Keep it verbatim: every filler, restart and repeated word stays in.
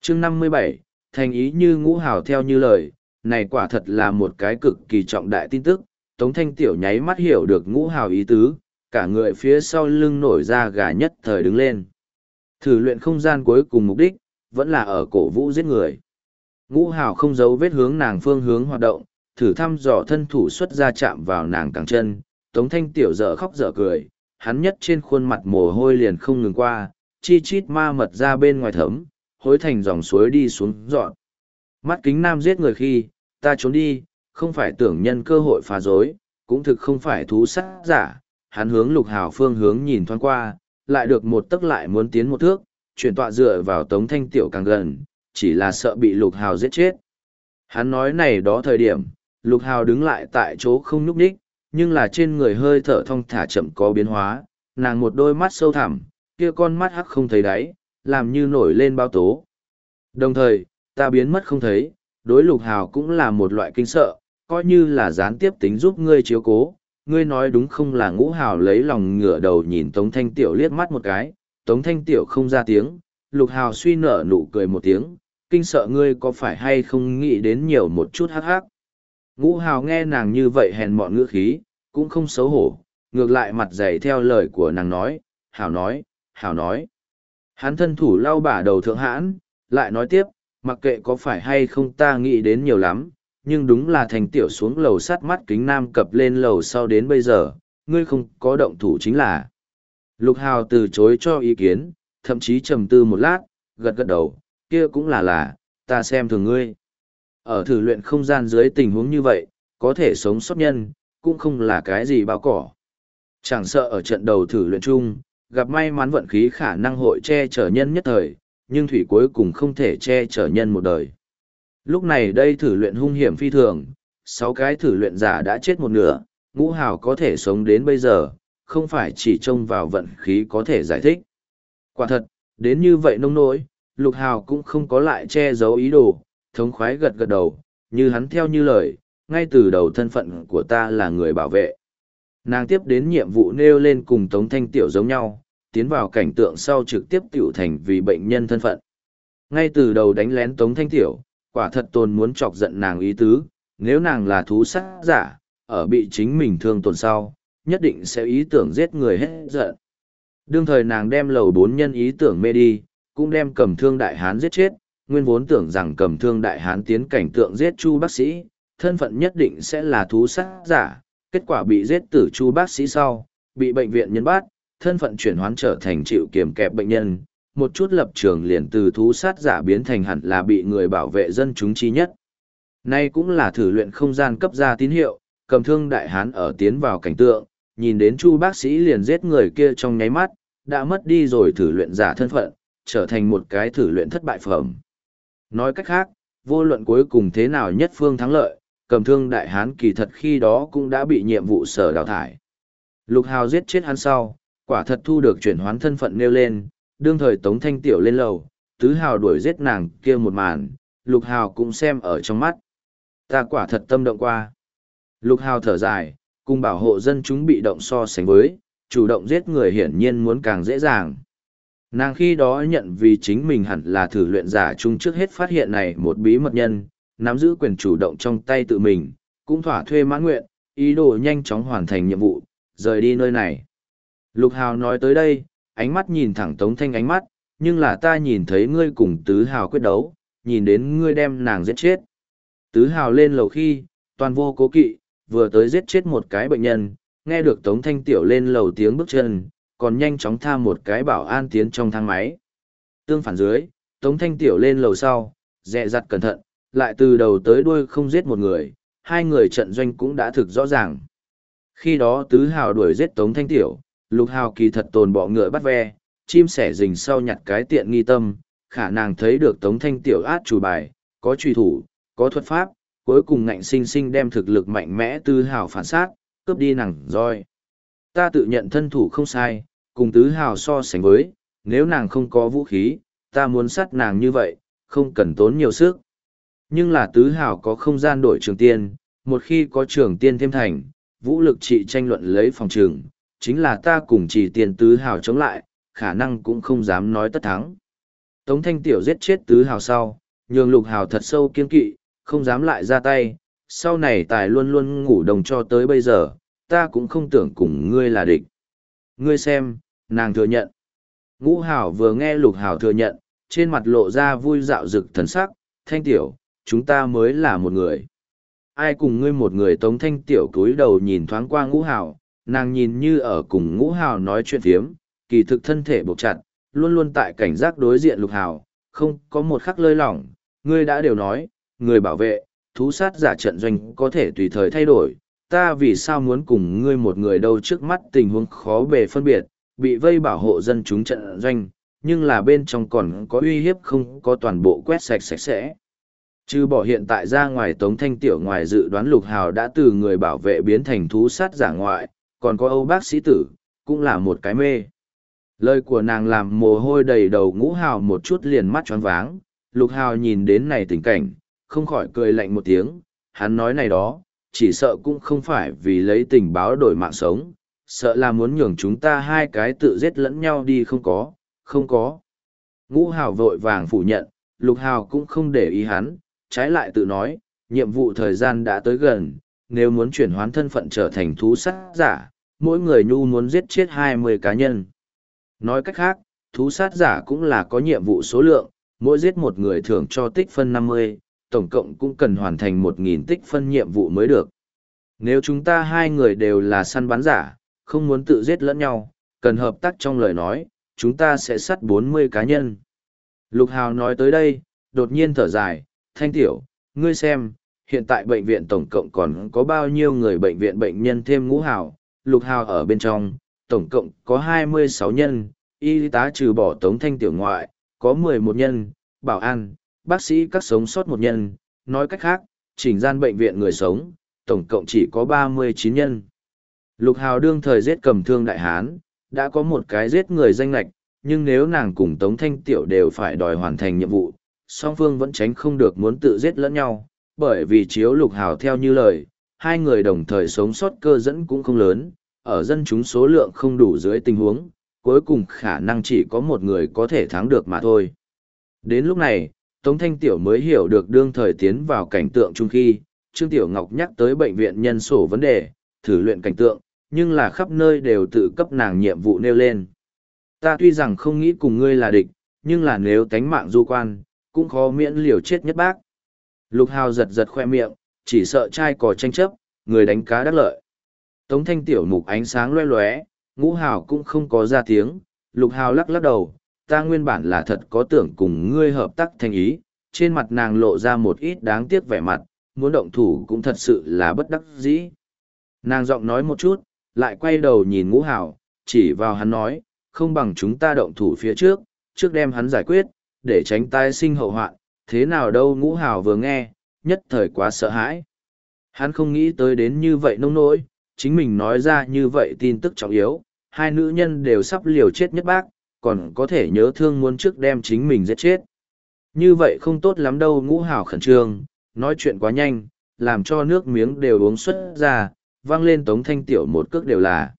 chương năm mươi bảy, thành ý như Ngũ Hào theo như lời, này quả thật là một cái cực kỳ trọng đại tin tức. Tống Thanh Tiểu nháy mắt hiểu được Ngũ Hào ý tứ, cả người phía sau lưng nổi ra gà nhất thời đứng lên. Thử luyện không gian cuối cùng mục đích, vẫn là ở cổ vũ giết người. Ngũ Hào không giấu vết hướng nàng phương hướng hoạt động, thử thăm dò thân thủ xuất ra chạm vào nàng cẳng chân. Tống Thanh Tiểu dở khóc dở cười, hắn nhất trên khuôn mặt mồ hôi liền không ngừng qua, chi chít ma mật ra bên ngoài thấm, hối thành dòng suối đi xuống dọn. Mắt kính nam giết người khi, ta trốn đi, không phải tưởng nhân cơ hội phá rối, cũng thực không phải thú sát giả. Hắn hướng Lục Hào phương hướng nhìn thoáng qua, lại được một tấc lại muốn tiến một thước, chuyển tọa dựa vào Tống Thanh Tiểu càng gần, chỉ là sợ bị Lục Hào giết chết. Hắn nói này đó thời điểm, Lục Hào đứng lại tại chỗ không nhúc nhích, nhưng là trên người hơi thở thong thả chậm có biến hóa, nàng một đôi mắt sâu thẳm, kia con mắt hắc không thấy đáy, làm như nổi lên bao tố. Đồng thời, ta biến mất không thấy, đối Lục Hào cũng là một loại kinh sợ, coi như là gián tiếp tính giúp ngươi chiếu cố. Ngươi nói đúng không? Là Ngũ Hào lấy lòng ngửa đầu nhìn Tống Thanh Tiểu liếc mắt một cái, Tống Thanh Tiểu không ra tiếng, Lục Hào suy nở nụ cười một tiếng, kinh sợ ngươi có phải hay không nghĩ đến nhiều một chút hắc hắc. Ngũ Hào nghe nàng như vậy hèn mọn ngữ khí, cũng không xấu hổ, ngược lại mặt dày theo lời của nàng nói, hảo nói, hảo nói. Hắn thân thủ lau bả đầu thượng hãn, lại nói tiếp, mặc kệ có phải hay không ta nghĩ đến nhiều lắm, nhưng đúng là Thành Tiểu xuống lầu sắt mắt kính nam cập lên lầu sau đến bây giờ, ngươi không có động thủ chính là. Lục Hào từ chối cho ý kiến, thậm chí trầm tư một lát, gật gật đầu, kia cũng là là, ta xem thường ngươi. Ở thử luyện không gian dưới tình huống như vậy, có thể sống sót nhân, cũng không là cái gì báo cỏ. Chẳng sợ ở trận đầu thử luyện chung, gặp may mắn vận khí khả năng hội che chở nhân nhất thời, nhưng thủy cuối cùng không thể che chở nhân một đời. Lúc này đây thử luyện hung hiểm phi thường, sáu cái thử luyện giả đã chết một nửa, Ngũ Hào có thể sống đến bây giờ, không phải chỉ trông vào vận khí có thể giải thích. Quả thật, đến như vậy nông nỗi, Lục Hào cũng không có lại che giấu ý đồ, thống khoái gật gật đầu, như hắn theo như lời, ngay từ đầu thân phận của ta là người bảo vệ. Nàng tiếp đến nhiệm vụ nêu lên cùng Tống Thanh Tiểu giống nhau, tiến vào cảnh tượng sau trực tiếp tiểu thành vì bệnh nhân thân phận. Ngay từ đầu đánh lén Tống Thanh Tiểu, quả thật tồn muốn chọc giận nàng ý tứ, nếu nàng là thú sát giả, ở bị chính mình thương tổn sau, nhất định sẽ ý tưởng giết người hết giận. Đương thời nàng đem lầu bốn nhân ý tưởng mê đi, cũng đem Cầm Thương Đại Hán giết chết, nguyên vốn tưởng rằng Cầm Thương Đại Hán tiến cảnh tượng giết Chu bác sĩ, thân phận nhất định sẽ là thú sát giả, kết quả bị giết tử Chu bác sĩ sau, bị bệnh viện nhân bắt, thân phận chuyển hoán trở thành chịu kiềm kẹp bệnh nhân, một chút lập trường liền từ thú sát giả biến thành hẳn là bị người bảo vệ dân chúng chi nhất. Nay cũng là thử luyện không gian cấp ra tín hiệu, Cầm Thương Đại Hán ở tiến vào cảnh tượng, nhìn đến Chu bác sĩ liền giết người kia trong nháy mắt, đã mất đi rồi thử luyện giả thân phận, trở thành một cái thử luyện thất bại phẩm. Nói cách khác, vô luận cuối cùng thế nào nhất phương thắng lợi, Cầm Thương Đại Hán kỳ thật khi đó cũng đã bị nhiệm vụ sở đào thải. Lục Hào giết chết hắn sau, quả thật thu được chuyển hoán thân phận nêu lên, đương thời Tống Thanh Tiểu lên lầu, Tứ Hào đuổi giết nàng kia một màn, Lục Hào cũng xem ở trong mắt. Ta quả thật tâm động qua. Lục Hào thở dài, cùng bảo hộ dân chúng bị động so sánh với, chủ động giết người hiển nhiên muốn càng dễ dàng. Nàng khi đó nhận vì chính mình hẳn là thử luyện giả chung trước hết phát hiện này một bí mật nhân, nắm giữ quyền chủ động trong tay tự mình, cũng thỏa thuê mãn nguyện, ý đồ nhanh chóng hoàn thành nhiệm vụ, rời đi nơi này. Lục Hào nói tới đây, ánh mắt nhìn thẳng Tống Thanh ánh mắt, nhưng là ta nhìn thấy ngươi cùng Tứ Hào quyết đấu, nhìn đến ngươi đem nàng giết chết. Tứ Hào lên lầu khi, toàn vô cố kỵ, vừa tới giết chết một cái bệnh nhân, nghe được Tống Thanh Tiểu lên lầu tiếng bước chân, còn nhanh chóng tha một cái bảo an tiến trong thang máy. Tương phản dưới, Tống Thanh Tiểu lên lầu sau, dè dặt cẩn thận, lại từ đầu tới đuôi không giết một người, hai người trận doanh cũng đã thực rõ ràng. Khi đó Tứ Hào đuổi giết Tống Thanh Tiểu, Lục Hào kỳ thật tồn bọ ngựa bắt ve, chim sẻ rình sau nhặt cái tiện nghi tâm, khả năng thấy được Tống Thanh Tiểu át chủ bài, có truy thủ, có thuật pháp, cuối cùng ngạnh sinh sinh đem thực lực mạnh mẽ Tứ Hào phản sát, cướp đi nàng roi. Ta tự nhận thân thủ không sai, cùng Tứ Hào so sánh với, nếu nàng không có vũ khí, ta muốn sát nàng như vậy, không cần tốn nhiều sức. Nhưng là Tứ Hào có không gian đổi trường tiên, một khi có trường tiên thêm thành, vũ lực trị tranh luận lấy phòng trường, chính là ta cùng chỉ tiền Tứ Hào chống lại, khả năng cũng không dám nói tất thắng. Tống Thanh Tiểu giết chết tứ hào sau, nhường lục hào thật sâu kiên kỵ, không dám lại ra tay, sau này tài luôn luôn ngủ đồng cho tới bây giờ, ta cũng không tưởng cùng ngươi là địch. Ngươi xem, nàng thừa nhận. Ngũ hào vừa nghe lục hào thừa nhận, trên mặt lộ ra vui dạo rực thần sắc, Thanh Tiểu, chúng ta mới là một người. Ai cùng ngươi một người? Tống Thanh Tiểu cúi đầu nhìn thoáng qua ngũ hào, nàng nhìn như ở cùng ngũ hào nói chuyện phiếm, kỳ thực thân thể buộc chặt, luôn luôn tại cảnh giác đối diện lục hào, không có một khắc lơi lỏng, ngươi đã đều nói, người bảo vệ, thú sát giả trận doanh có thể tùy thời thay đổi, ta vì sao muốn cùng ngươi một người đâu? Trước mắt tình huống khó bề phân biệt, bị vây bảo hộ dân chúng trận doanh, nhưng là bên trong còn có uy hiếp không có toàn bộ quét sạch sạch sẽ. Trừ bỏ hiện tại ra ngoài, Tống Thanh Tiểu ngoài dự đoán lục hào đã từ người bảo vệ biến thành thú sát giả ngoại, còn có Âu bác sĩ tử, cũng là một cái mê. Lời của nàng làm mồ hôi đầy đầu ngũ hào một chút liền mắt choáng váng, lục hào nhìn đến này tình cảnh, không khỏi cười lạnh một tiếng, hắn nói này đó, chỉ sợ cũng không phải vì lấy tình báo đổi mạng sống, sợ là muốn nhường chúng ta hai cái tự giết lẫn nhau đi. Không có, không có. Ngũ hào vội vàng phủ nhận, lục hào cũng không để ý hắn, trái lại tự nói, nhiệm vụ thời gian đã tới gần, nếu muốn chuyển hoán thân phận trở thành thú sát giả, mỗi người nhu muốn giết chết hai mươi cá nhân. Nói cách khác, thú sát giả cũng là có nhiệm vụ số lượng, mỗi giết một người thưởng cho tích phân năm mươi, tổng cộng cũng cần hoàn thành một nghìn tích phân nhiệm vụ mới được. Nếu chúng ta hai người đều là săn bắn giả, không muốn tự giết lẫn nhau, cần hợp tác trong lời nói, chúng ta sẽ sát bốn mươi cá nhân. Lục Hào nói tới đây, đột nhiên thở dài, Thanh Tiểu, ngươi xem, hiện tại bệnh viện tổng cộng còn có bao nhiêu người? Bệnh viện bệnh nhân thêm Ngũ Hào, Lục Hào ở bên trong, tổng cộng có hai mươi sáu nhân, y tá trừ bỏ Tống Thanh Tiểu ngoại, có mười một nhân, bảo an, bác sĩ các sống sót một nhân, nói cách khác, chỉnh gian bệnh viện người sống, tổng cộng chỉ có ba mươi chín nhân. Lục Hào đương thời giết cầm thương đại hán, đã có một cái giết người danh lạch, nhưng nếu nàng cùng Tống Thanh Tiểu đều phải đòi hoàn thành nhiệm vụ, song phương vẫn tránh không được muốn tự giết lẫn nhau, bởi vì chiếu Lục Hào theo như lời, hai người đồng thời sống sót cơ dẫn cũng không lớn, ở dân chúng số lượng không đủ dưới tình huống, cuối cùng khả năng chỉ có một người có thể thắng được mà thôi. Đến lúc này, Tống Thanh Tiểu mới hiểu được đương thời tiến vào cảnh tượng chung khi, Trương Tiểu Ngọc nhắc tới bệnh viện nhân sổ vấn đề, thử luyện cảnh tượng, nhưng là khắp nơi đều tự cấp nàng nhiệm vụ nêu lên. Ta tuy rằng không nghĩ cùng ngươi là địch, nhưng là nếu tánh mạng du quan, cũng khó miễn liều chết nhất bác. Lục Hào giật giật khoe miệng, chỉ sợ trai cò tranh chấp, người đánh cá đắc lợi. Tống Thanh Tiểu mục ánh sáng loe loé, Ngũ Hào cũng không có ra tiếng, Lục Hào lắc lắc đầu, ta nguyên bản là thật có tưởng cùng ngươi hợp tác thành ý, trên mặt nàng lộ ra một ít đáng tiếc vẻ mặt, muốn động thủ cũng thật sự là bất đắc dĩ. Nàng giọng nói một chút, lại quay đầu nhìn Ngũ Hào, chỉ vào hắn nói, không bằng chúng ta động thủ phía trước, trước đem hắn giải quyết, để tránh tai sinh hậu hoạn, thế nào đâu? Ngũ Hào vừa nghe, nhất thời quá sợ hãi. Hắn không nghĩ tới đến như vậy nông nỗi, chính mình nói ra như vậy tin tức trọng yếu, hai nữ nhân đều sắp liều chết nhất bác, còn có thể nhớ thương muốn trước đem chính mình giết chết. Như vậy không tốt lắm đâu. Ngũ Hào khẩn trương, nói chuyện quá nhanh, làm cho nước miếng đều uống xuất ra, vang lên Tống Thanh Tiểu một cước đều là.